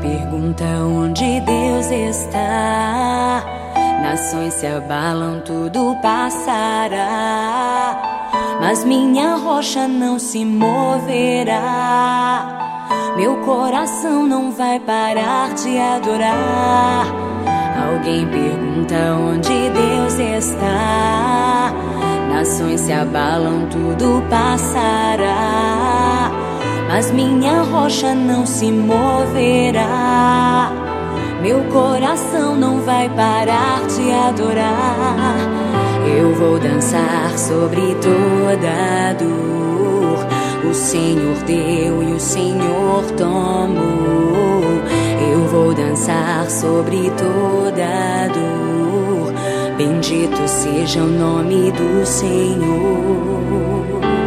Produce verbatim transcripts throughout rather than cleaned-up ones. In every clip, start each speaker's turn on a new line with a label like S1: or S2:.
S1: pergunta onde Deus está, nações se abalam, tudo passará, mas minha rocha não se moverá. Meu coração não vai parar de adorar. Alguém pergunta onde Deus está, nações se abalam, tudo passará, mas minha rocha não se moverá. Meu coração não vai parar de adorar. Eu vou dançar sobre toda a dor. O Senhor deu e o Senhor tomou. Eu vou dançar sobre toda a dor. Bendito seja o nome do Senhor.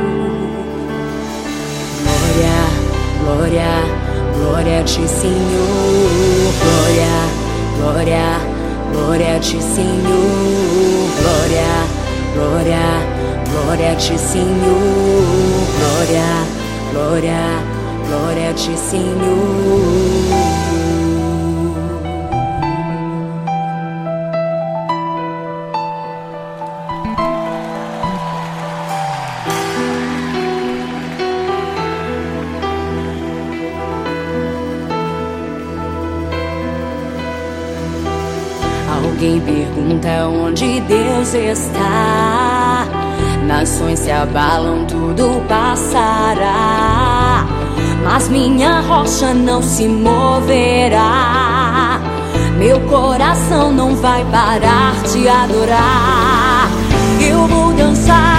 S1: Glória, glória, glória a ti, Senhor. Glória, glória, glória a ti, Senhor. Glória, glória, glória a ti, Senhor. Glória, glória, glória a ti, Senhor. Alguém pergunta onde Deus está, nações se abalam, tudo passará, mas minha rocha não se moverá. Meu coração não vai parar de adorar. Eu vou dançar